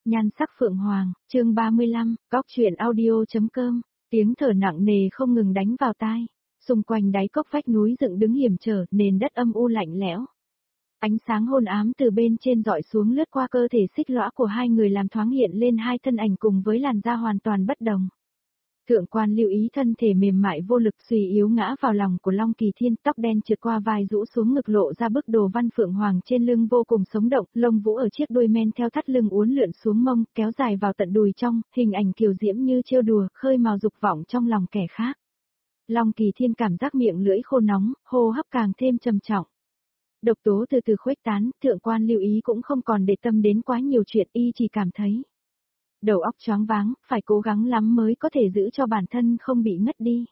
Nhan sắc phượng hoàng, chương 35, góc truyện audio.com, tiếng thở nặng nề không ngừng đánh vào tai. Xung quanh đáy cốc vách núi dựng đứng hiểm trở, nền đất âm u lạnh lẽo. Ánh sáng hôn ám từ bên trên dọi xuống lướt qua cơ thể xích lõa của hai người làm thoáng hiện lên hai thân ảnh cùng với làn da hoàn toàn bất đồng. Thượng quan Lưu Ý thân thể mềm mại vô lực suy yếu ngã vào lòng của Long Kỳ Thiên, tóc đen trượt qua vai rũ xuống ngực lộ ra bức đồ văn phượng hoàng trên lưng vô cùng sống động, lông vũ ở chiếc đuôi men theo thắt lưng uốn lượn xuống mông, kéo dài vào tận đùi trong, hình ảnh kiều diễm như trêu đùa, khơi mào dục vọng trong lòng kẻ khác. Long Kỳ Thiên cảm giác miệng lưỡi khô nóng, hô hấp càng thêm trầm trọng. Độc tố từ từ khuếch tán, thượng quan Lưu Ý cũng không còn để tâm đến quá nhiều chuyện, y chỉ cảm thấy đầu óc choáng váng, phải cố gắng lắm mới có thể giữ cho bản thân không bị ngất đi.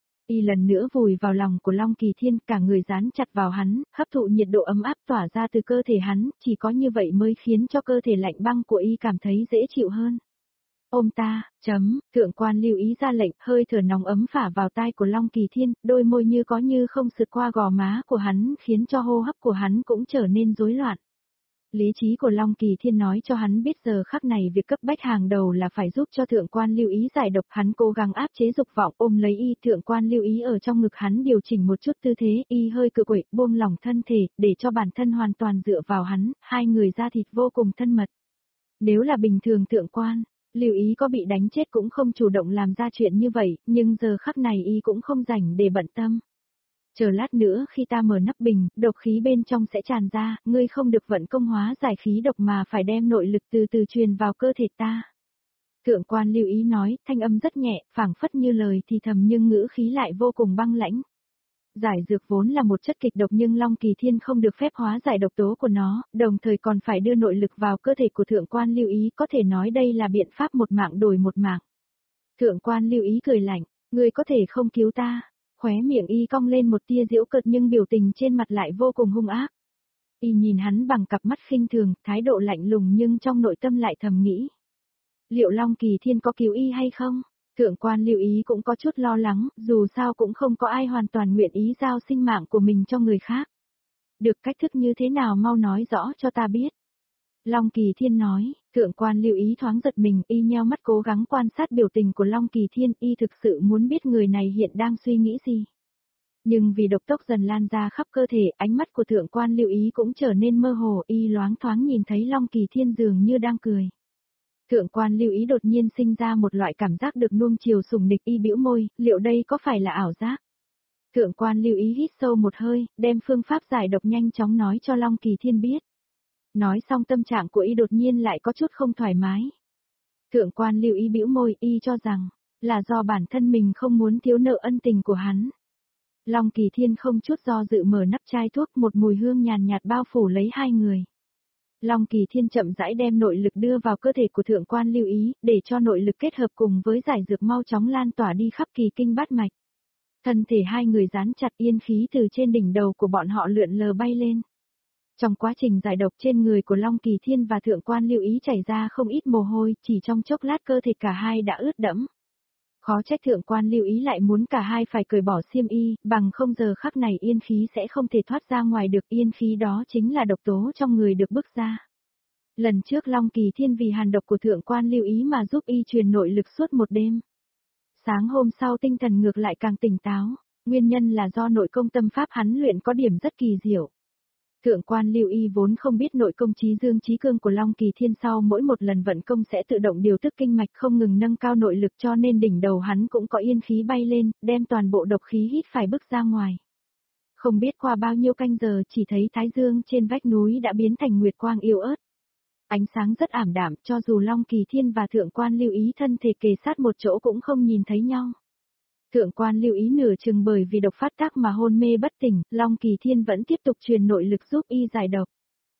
Y lần nữa vùi vào lòng của Long Kỳ Thiên, cả người dán chặt vào hắn, hấp thụ nhiệt độ ấm áp tỏa ra từ cơ thể hắn, chỉ có như vậy mới khiến cho cơ thể lạnh băng của y cảm thấy dễ chịu hơn. Ôm ta, thượng quan Lưu Ý ra lệnh, hơi thở nóng ấm phả vào tai của Long Kỳ Thiên, đôi môi như có như không sượt qua gò má của hắn khiến cho hô hấp của hắn cũng trở nên rối loạn. Lý trí của Long Kỳ Thiên nói cho hắn biết giờ khắc này việc cấp bách hàng đầu là phải giúp cho thượng quan Lưu Ý giải độc, hắn cố gắng áp chế dục vọng ôm lấy y, thượng quan Lưu Ý ở trong ngực hắn điều chỉnh một chút tư thế, y hơi cự quậy, buông lỏng thân thể, để cho bản thân hoàn toàn dựa vào hắn, hai người da thịt vô cùng thân mật. Nếu là bình thường thượng quan Lưu Ý có bị đánh chết cũng không chủ động làm ra chuyện như vậy, nhưng giờ khắc này y cũng không rảnh để bận tâm. Chờ lát nữa khi ta mở nắp bình, độc khí bên trong sẽ tràn ra, ngươi không được vận công hóa giải khí độc mà phải đem nội lực từ từ truyền vào cơ thể ta. Thượng quan Lưu Ý nói, thanh âm rất nhẹ, phảng phất như lời thì thầm nhưng ngữ khí lại vô cùng băng lãnh. Giải dược vốn là một chất kịch độc nhưng Long Kỳ Thiên không được phép hóa giải độc tố của nó, đồng thời còn phải đưa nội lực vào cơ thể của thượng quan Lưu Ý, có thể nói đây là biện pháp một mạng đổi một mạng. Thượng quan Lưu Ý cười lạnh, ngươi có thể không cứu ta. Khóe miệng y cong lên một tia giễu cợt nhưng biểu tình trên mặt lại vô cùng hung ác. Y nhìn hắn bằng cặp mắt khinh thường, thái độ lạnh lùng nhưng trong nội tâm lại thầm nghĩ. Liệu Long Kỳ Thiên có cứu y hay không? Thượng quan Lưu Ý cũng có chút lo lắng, dù sao cũng không có ai hoàn toàn nguyện ý giao sinh mạng của mình cho người khác. Được cách thức như thế nào mau nói rõ cho ta biết. Long Kỳ Thiên nói, thượng quan Lưu Ý thoáng giật mình, y nheo mắt cố gắng quan sát biểu tình của Long Kỳ Thiên, y thực sự muốn biết người này hiện đang suy nghĩ gì. Nhưng vì độc tốc dần lan ra khắp cơ thể, ánh mắt của thượng quan Lưu Ý cũng trở nên mơ hồ, y loáng thoáng nhìn thấy Long Kỳ Thiên dường như đang cười. Thượng quan Lưu Ý đột nhiên sinh ra một loại cảm giác được nuông chiều sủng nịch, y bĩu môi, liệu đây có phải là ảo giác? Thượng quan Lưu Ý hít sâu một hơi, đem phương pháp giải độc nhanh chóng nói cho Long Kỳ Thiên biết. Nói xong tâm trạng của y đột nhiên lại có chút không thoải mái. Thượng quan Lưu Ý bĩu môi, y cho rằng là do bản thân mình không muốn thiếu nợ ân tình của hắn. Long Kỳ Thiên không chút do dự mở nắp chai thuốc, một mùi hương nhàn nhạt bao phủ lấy hai người. Long Kỳ Thiên chậm rãi đem nội lực đưa vào cơ thể của thượng quan Lưu Ý, để cho nội lực kết hợp cùng với giải dược mau chóng lan tỏa đi khắp kỳ kinh bát mạch. Thân thể hai người dán chặt, yên khí từ trên đỉnh đầu của bọn họ lượn lờ bay lên. Trong quá trình giải độc trên người của Long Kỳ Thiên và thượng quan Lưu Ý chảy ra không ít mồ hôi, chỉ trong chốc lát cơ thể cả hai đã ướt đẫm. Khó trách thượng quan Lưu Ý lại muốn cả hai phải cởi bỏ xiêm y, bằng không giờ khắc này yên khí sẽ không thể thoát ra ngoài được, yên khí đó chính là độc tố trong người được bức ra. Lần trước Long Kỳ Thiên vì hàn độc của thượng quan Lưu Ý mà giúp y truyền nội lực suốt một đêm. Sáng hôm sau tinh thần ngược lại càng tỉnh táo, nguyên nhân là do nội công tâm pháp hắn luyện có điểm rất kỳ diệu. Thượng quan Lưu Y vốn không biết nội công trí dương trí cương của Long Kỳ Thiên, sau mỗi một lần vận công sẽ tự động điều tức kinh mạch không ngừng nâng cao nội lực, cho nên đỉnh đầu hắn cũng có yên khí bay lên, đem toàn bộ độc khí hít phải bức ra ngoài. Không biết qua bao nhiêu canh giờ chỉ thấy thái dương trên vách núi đã biến thành nguyệt quang yếu ớt. Ánh sáng rất ảm đạm, cho dù Long Kỳ Thiên và thượng quan Lưu Ý thân thể kề sát một chỗ cũng không nhìn thấy nhau. Thượng quan Lưu Ý nửa chừng bởi vì độc phát tác mà hôn mê bất tỉnh, Long Kỳ Thiên vẫn tiếp tục truyền nội lực giúp y giải độc.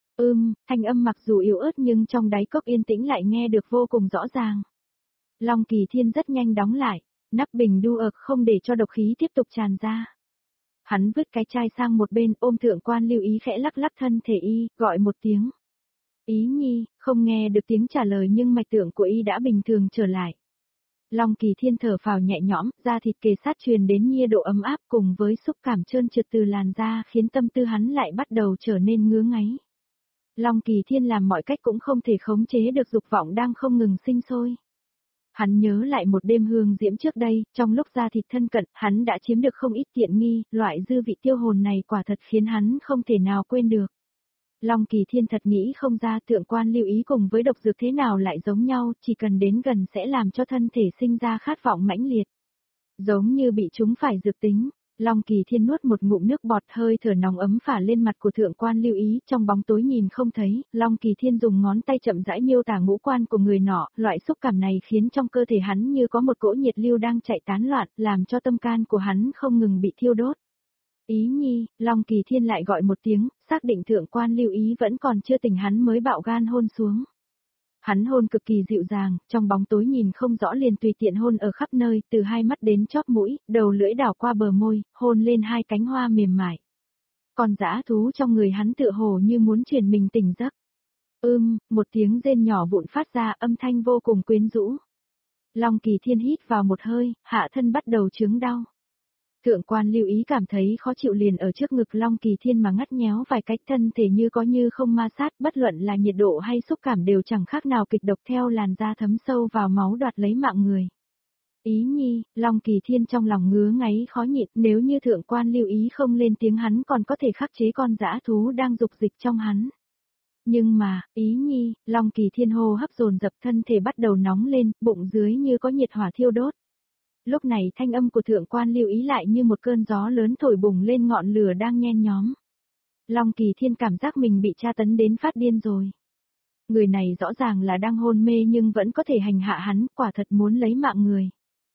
Thanh âm mặc dù yếu ớt nhưng trong đáy cốc yên tĩnh lại nghe được vô cùng rõ ràng. Long Kỳ Thiên rất nhanh đóng lại, nắp bình đu ực không để cho độc khí tiếp tục tràn ra. Hắn vứt cái chai sang một bên, ôm thượng quan Lưu Ý khẽ lắc lắc thân thể y, gọi một tiếng. Ý nhi, không nghe được tiếng trả lời nhưng mạch tượng của y đã bình thường trở lại. Long Kỳ Thiên thở phào nhẹ nhõm, da thịt kề sát truyền đến nhiệt độ ấm áp cùng với xúc cảm trơn trượt từ làn da khiến tâm tư hắn lại bắt đầu trở nên ngứa ngáy. Long Kỳ Thiên làm mọi cách cũng không thể khống chế được dục vọng đang không ngừng sinh sôi. Hắn nhớ lại một đêm hương diễm trước đây, trong lúc ra thịt thân cận, hắn đã chiếm được không ít tiện nghi, loại dư vị tiêu hồn này quả thật khiến hắn không thể nào quên được. Long Kỳ Thiên thật nghĩ không ra Thượng Quan Lưu Ý cùng với độc dược thế nào lại giống nhau, chỉ cần đến gần sẽ làm cho thân thể sinh ra khát vọng mãnh liệt. Giống như bị chúng phải dược tính. Long Kỳ Thiên nuốt một ngụm nước bọt, hơi thở nóng ấm phả lên mặt của Thượng Quan Lưu Ý, trong bóng tối nhìn không thấy, Long Kỳ Thiên dùng ngón tay chậm rãi miêu tả ngũ quan của người nọ, loại xúc cảm này khiến trong cơ thể hắn như có một cỗ nhiệt lưu đang chạy tán loạn, làm cho tâm can của hắn không ngừng bị thiêu đốt. Ý nhi, Long Kỳ Thiên lại gọi một tiếng, xác định Thượng Quan Lưu Ý vẫn còn chưa tỉnh hắn mới bạo gan hôn xuống. Hắn hôn cực kỳ dịu dàng, trong bóng tối nhìn không rõ liền tùy tiện hôn ở khắp nơi, từ hai mắt đến chóp mũi, đầu lưỡi đảo qua bờ môi, hôn lên hai cánh hoa mềm mại. Còn dã thú trong người hắn tựa hồ như muốn truyền mình tỉnh giấc. Một tiếng rên nhỏ vụn phát ra, âm thanh vô cùng quyến rũ. Long Kỳ Thiên hít vào một hơi, hạ thân bắt đầu chướng đau. Thượng Quan Lưu Ý cảm thấy khó chịu liền ở trước ngực Long Kỳ Thiên mà ngắt nhéo vài cách, thân thể như có như không ma sát, bất luận là nhiệt độ hay xúc cảm đều chẳng khác nào kịch độc, theo làn da thấm sâu vào máu đoạt lấy mạng người. Ý nhi, Long Kỳ Thiên trong lòng ngứa ngáy khó nhịn, nếu như Thượng Quan Lưu Ý không lên tiếng hắn còn có thể khắc chế con dã thú đang dục dịch trong hắn. Nhưng mà, Ý nhi, Long Kỳ Thiên hô hấp dồn dập, thân thể bắt đầu nóng lên, bụng dưới như có nhiệt hỏa thiêu đốt. Lúc này thanh âm của Thượng Quan Lưu Ý lại như một cơn gió lớn thổi bùng lên ngọn lửa đang nhen nhóm. Long Kỳ Thiên cảm giác mình bị tra tấn đến phát điên rồi. Người này rõ ràng là đang hôn mê nhưng vẫn có thể hành hạ hắn, quả thật muốn lấy mạng người.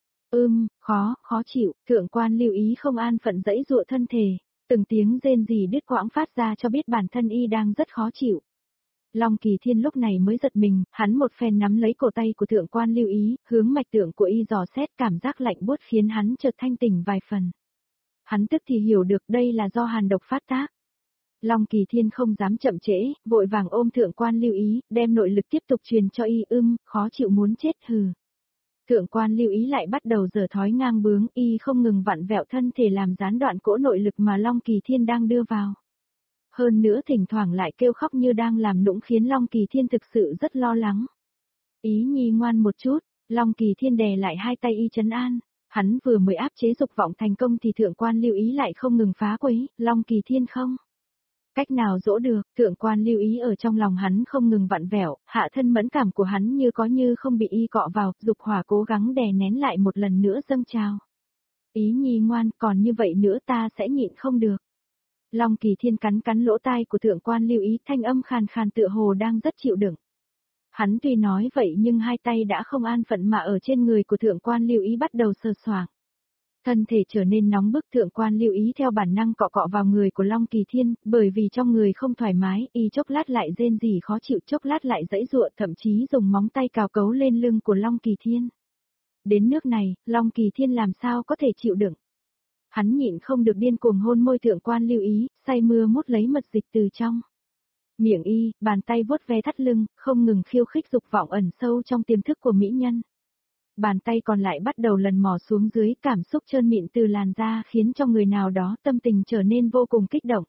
Khó chịu, Thượng Quan Lưu Ý không an phận dẫy dụa thân thể, từng tiếng rên rỉ đứt quãng phát ra cho biết bản thân y đang rất khó chịu. Long Kỳ Thiên lúc này mới giật mình, hắn một phen nắm lấy cổ tay của Thượng Quan Lưu Ý, hướng mạch tượng của y dò xét, cảm giác lạnh buốt khiến hắn chợt thanh tỉnh vài phần. Hắn tức thì hiểu được đây là do hàn độc phát tác. Long Kỳ Thiên không dám chậm trễ, vội vàng ôm Thượng Quan Lưu Ý, đem nội lực tiếp tục truyền cho y, khó chịu muốn chết hừ. Thượng Quan Lưu Ý lại bắt đầu giở thói ngang bướng, y không ngừng vặn vẹo thân thể làm gián đoạn cỗ nội lực mà Long Kỳ Thiên đang đưa vào. Hơn nữa thỉnh thoảng lại kêu khóc như đang làm nũng khiến Long Kỳ Thiên thực sự rất lo lắng. Ý nhi ngoan một chút, Long Kỳ Thiên đè lại hai tay y trấn an, hắn vừa mới áp chế dục vọng thành công thì Thượng Quan Lưu Ý lại không ngừng phá quấy, Long Kỳ Thiên không cách nào dỗ được, Thượng Quan Lưu Ý ở trong lòng hắn không ngừng vặn vẹo, hạ thân mẫn cảm của hắn như có như không bị y cọ vào, dục hỏa cố gắng đè nén lại một lần nữa dâng trào. Ý nhi ngoan, còn như vậy nữa ta sẽ nhịn không được. Long Kỳ Thiên cắn lỗ tai của Thượng Quan Lưu Ý, thanh âm khàn khàn tựa hồ đang rất chịu đựng. Hắn tuy nói vậy nhưng hai tay đã không an phận mà ở trên người của Thượng Quan Lưu Ý bắt đầu sờ soạng. Thân thể trở nên nóng bức, Thượng Quan Lưu Ý theo bản năng cọ cọ vào người của Long Kỳ Thiên, bởi vì trong người không thoải mái, y chốc lát lại rên rỉ khó chịu, chốc lát lại giãy giụa, thậm chí dùng móng tay cào cấu lên lưng của Long Kỳ Thiên. Đến nước này, Long Kỳ Thiên làm sao có thể chịu đựng. Hắn nhịn không được điên cuồng hôn môi Thượng Quan Lưu Ý, say mưa mút lấy mật dịch từ trong miệng y, bàn tay vuốt ve thắt lưng, không ngừng khiêu khích dục vọng ẩn sâu trong tiềm thức của mỹ nhân. Bàn tay còn lại bắt đầu lần mò xuống dưới, cảm xúc trơn mịn từ làn da khiến cho người nào đó tâm tình trở nên vô cùng kích động.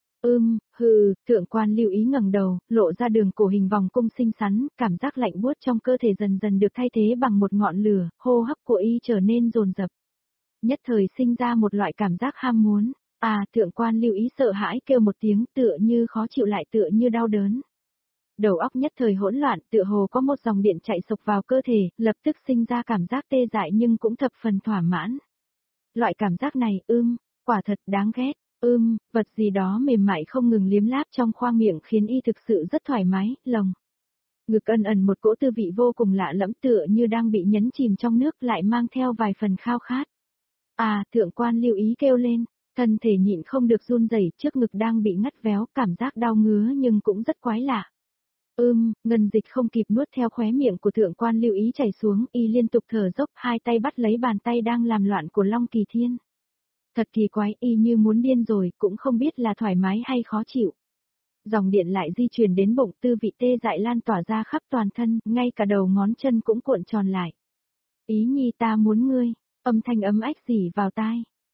Thượng Quan Lưu Ý ngẩng đầu, lộ ra đường cổ hình vòng cung xinh xắn, cảm giác lạnh buốt trong cơ thể dần dần được thay thế bằng một ngọn lửa, hô hấp của y trở nên dồn dập. Nhất thời sinh ra một loại cảm giác ham muốn. Thượng Quan Lưu Ý sợ hãi kêu một tiếng, tựa như khó chịu lại tựa như đau đớn. Đầu óc nhất thời hỗn loạn, tựa hồ có một dòng điện chạy sộc vào cơ thể, lập tức sinh ra cảm giác tê dại nhưng cũng thập phần thỏa mãn. Loại cảm giác này, quả thật đáng ghét. Vật gì đó mềm mại không ngừng liếm láp trong khoang miệng khiến y thực sự rất thoải mái, lồng ngực ẩn ẩn một cỗ tư vị vô cùng lạ lẫm, tựa như đang bị nhấn chìm trong nước, lại mang theo vài phần khao khát. Thượng Quan Lưu Ý kêu lên, thân thể nhịn không được run rẩy, trước ngực đang bị ngắt véo, cảm giác đau ngứa nhưng cũng rất quái lạ. Ngân dịch không kịp nuốt theo khóe miệng của Thượng Quan Lưu Ý chảy xuống, y liên tục thở dốc, hai tay bắt lấy bàn tay đang làm loạn của Long Kỳ Thiên. Thật kỳ quái, y như muốn điên rồi, cũng không biết là thoải mái hay khó chịu. Dòng điện lại di chuyển đến bụng, tư vị tê dại lan tỏa ra khắp toàn thân, ngay cả đầu ngón chân cũng cuộn tròn lại. Ý nhi ta muốn ngươi, âm thanh ấm ách rỉ vào tai.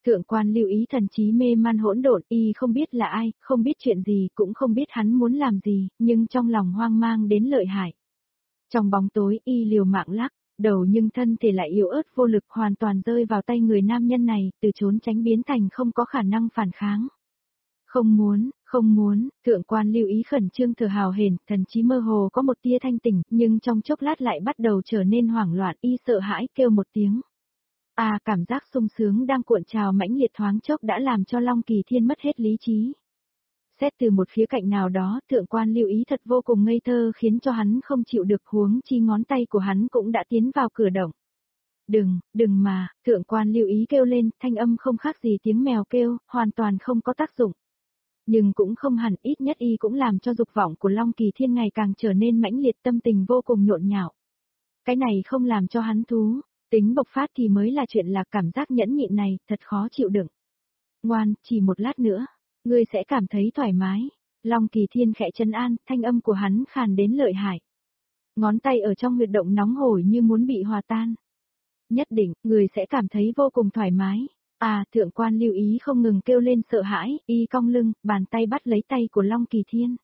Thượng quan Lưu Ý thần trí mê man hỗn độn, y không biết là ai, không biết chuyện gì, cũng không biết hắn muốn làm gì, nhưng trong lòng hoang mang đến lợi hại. Trong bóng tối y liều mạng lắc, đầu nhưng thân thể lại yếu ớt vô lực hoàn toàn rơi vào tay người nam nhân này, từ trốn tránh biến thành không có khả năng phản kháng. Không muốn, thượng quan Lưu Ý khẩn trương thở hào hển, thần trí mơ hồ có một tia thanh tỉnh, nhưng trong chốc lát lại bắt đầu trở nên hoảng loạn, y sợ hãi kêu một tiếng. Cảm giác sung sướng đang cuộn trào mãnh liệt thoáng chốc đã làm cho Long Kỳ Thiên mất hết lý trí. Xét từ một khía cạnh nào đó, thượng quan Lưu Ý thật vô cùng ngây thơ khiến cho hắn không chịu được, huống chi ngón tay của hắn cũng đã tiến vào cửa động. Đừng mà, thượng quan Lưu Ý kêu lên, thanh âm không khác gì tiếng mèo kêu, hoàn toàn không có tác dụng. Nhưng cũng không hẳn, ít nhất y cũng làm cho dục vọng của Long Kỳ Thiên ngày càng trở nên mãnh liệt, tâm tình vô cùng nhộn nhạo. Cái này không làm cho hắn thú, tính bộc phát thì mới là chuyện, là cảm giác nhẫn nhịn này, thật khó chịu đựng. Ngoan, chỉ một lát nữa, ngươi sẽ cảm thấy thoải mái. Long Kỳ Thiên khẽ trấn an, thanh âm của hắn khàn đến lợi hại. Ngón tay ở trong huyệt động nóng hổi như muốn bị hòa tan. Nhất định, người sẽ cảm thấy vô cùng thoải mái. Thượng quan Lưu Ý không ngừng kêu lên sợ hãi, y cong lưng, bàn tay bắt lấy tay của Long Kỳ Thiên.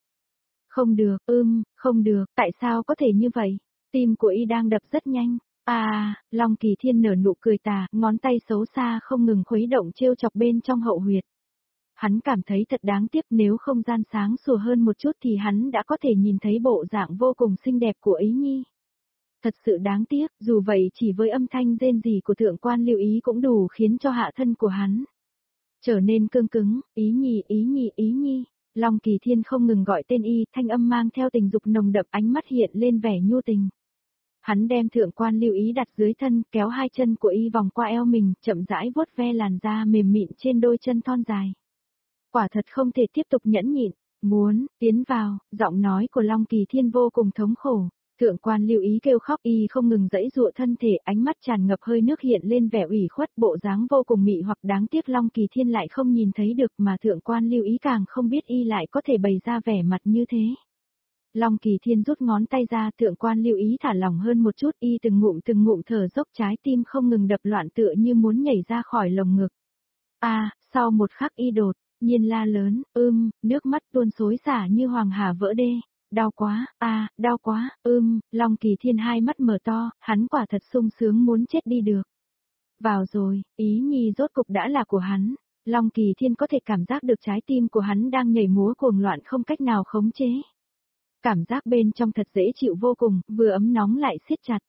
Không được, tại sao có thể như vậy? Tim của y đang đập rất nhanh. Long Kỳ Thiên nở nụ cười tà, ngón tay xấu xa không ngừng khuấy động trêu chọc bên trong hậu huyệt. Hắn cảm thấy thật đáng tiếc, nếu không gian sáng sủa hơn một chút thì hắn đã có thể nhìn thấy bộ dạng vô cùng xinh đẹp của Ý Nhi. Thật sự đáng tiếc, dù vậy chỉ với âm thanh rên rỉ của thượng quan Lưu Ý cũng đủ khiến cho hạ thân của hắn trở nên cương cứng. Ý Nhi. Long Kỳ Thiên không ngừng gọi tên y, thanh âm mang theo tình dục nồng đậm, ánh mắt hiện lên vẻ nhu tình. Hắn đem thượng quan Lưu Ý đặt dưới thân, kéo hai chân của y vòng qua eo mình, chậm rãi vuốt ve làn da mềm mịn trên đôi chân thon dài. Quả thật không thể tiếp tục nhẫn nhịn, muốn tiến vào, giọng nói của Long Kỳ Thiên vô cùng thống khổ. Thượng quan Lưu Ý kêu khóc, y không ngừng giãy giụa thân thể, ánh mắt tràn ngập hơi nước, hiện lên vẻ ủy khuất, bộ dáng vô cùng mị hoặc, đáng tiếc Long Kỳ Thiên lại không nhìn thấy được, mà thượng quan Lưu Ý càng không biết y lại có thể bày ra vẻ mặt như thế. Long Kỳ Thiên rút ngón tay ra, thượng quan Lưu Ý thả lỏng hơn một chút, y từng ngụm thở dốc, trái tim không ngừng đập loạn tựa như muốn nhảy ra khỏi lồng ngực. Sau một khắc y đột nhiên la lớn, nước mắt tuôn xối xả như hoàng hà vỡ đê. Đau quá, Long Kỳ Thiên hai mắt mở to, hắn quả thật sung sướng muốn chết đi được. Vào rồi, Ý Nhi rốt cục đã là của hắn. Long Kỳ Thiên có thể cảm giác được trái tim của hắn đang nhảy múa cuồng loạn không cách nào khống chế. Cảm giác bên trong thật dễ chịu vô cùng, vừa ấm nóng lại siết chặt.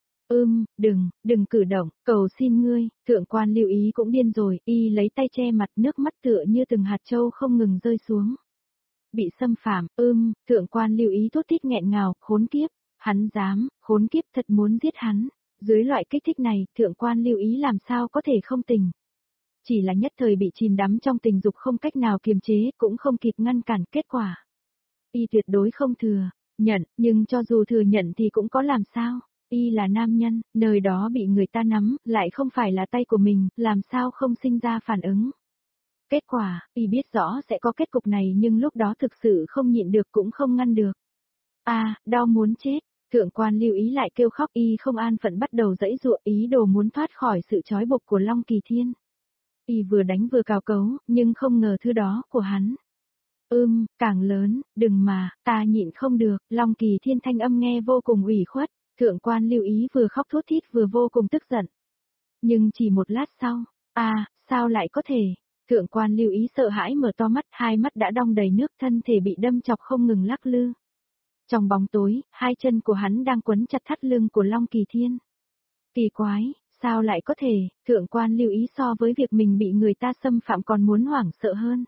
Đừng cử động, cầu xin ngươi. Thượng quan Lưu Ý cũng điên rồi, y lấy tay che mặt, nước mắt tựa như từng hạt châu không ngừng rơi xuống. Bị xâm phạm, thượng quan Lưu Ý thốt thít nghẹn ngào, khốn kiếp, hắn dám, khốn kiếp thật muốn giết hắn. Dưới loại kích thích này, thượng quan Lưu Ý làm sao có thể không tình. Chỉ là nhất thời bị chìm đắm trong tình dục không cách nào kiềm chế, cũng không kịp ngăn cản, kết quả. Y tuyệt đối không thừa nhận, nhưng cho dù thừa nhận thì cũng có làm sao. Y là nam nhân, nơi đó bị người ta nắm, lại không phải là tay của mình, làm sao không sinh ra phản ứng. Kết quả, y biết rõ sẽ có kết cục này nhưng lúc đó thực sự không nhịn được cũng không ngăn được. Đau muốn chết, thượng quan Lưu Ý lại kêu khóc, y không an phận bắt đầu giãy giụa, ý đồ muốn thoát khỏi sự trói buộc của Long Kỳ Thiên. Y vừa đánh vừa cào cấu, nhưng không ngờ thứ đó của hắn. Càng lớn, đừng mà, ta nhịn không được, Long Kỳ Thiên thanh âm nghe vô cùng ủy khuất, thượng quan Lưu Ý vừa khóc thút thít vừa vô cùng tức giận. Nhưng chỉ một lát sau, sao lại có thể? Thượng quan Lưu Ý sợ hãi mở to mắt, hai mắt đã đong đầy nước, thân thể bị đâm chọc không ngừng lắc lư. Trong bóng tối, hai chân của hắn đang quấn chặt thắt lưng của Long Kỳ Thiên. Kỳ quái, sao lại có thể? Thượng quan Lưu Ý so với việc mình bị người ta xâm phạm còn muốn hoảng sợ hơn.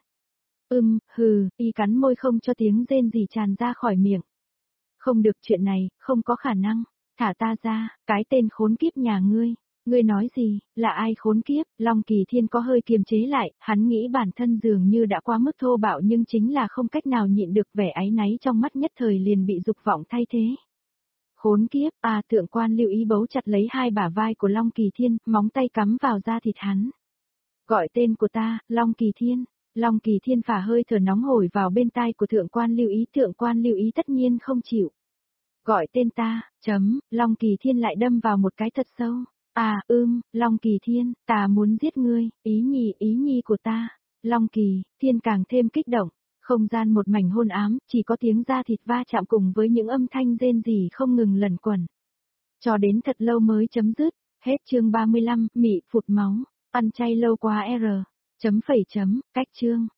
Y cắn môi không cho tiếng rên gì tràn ra khỏi miệng. Không được, chuyện này, không có khả năng. Thả ta ra, cái tên khốn kiếp nhà ngươi. Ngươi nói gì, là ai khốn kiếp? Long Kỳ Thiên có hơi kiềm chế lại, hắn nghĩ bản thân dường như đã quá mức thô bạo nhưng chính là không cách nào nhịn được vẻ áy náy trong mắt, nhất thời liền bị dục vọng thay thế. Khốn kiếp, thượng quan Lưu Ý bấu chặt lấy hai bả vai của Long Kỳ Thiên, móng tay cắm vào da thịt hắn. Gọi tên của ta, Long Kỳ Thiên. Long Kỳ Thiên phả hơi thở nóng hổi vào bên tai của thượng quan Lưu Ý tất nhiên không chịu. Gọi tên ta, Long Kỳ Thiên lại đâm vào một cái thật sâu. Long Kỳ Thiên, ta muốn giết ngươi, ý nhi của ta. Long Kỳ, Thiên càng thêm kích động, không gian một mảnh hôn ám, chỉ có tiếng da thịt va chạm cùng với những âm thanh rên rỉ không ngừng lẩn quẩn. Cho đến thật lâu mới chấm dứt, hết chương 35, mị phụt máu, ăn chay lâu quá R. Chấm phẩy chấm, cách chương.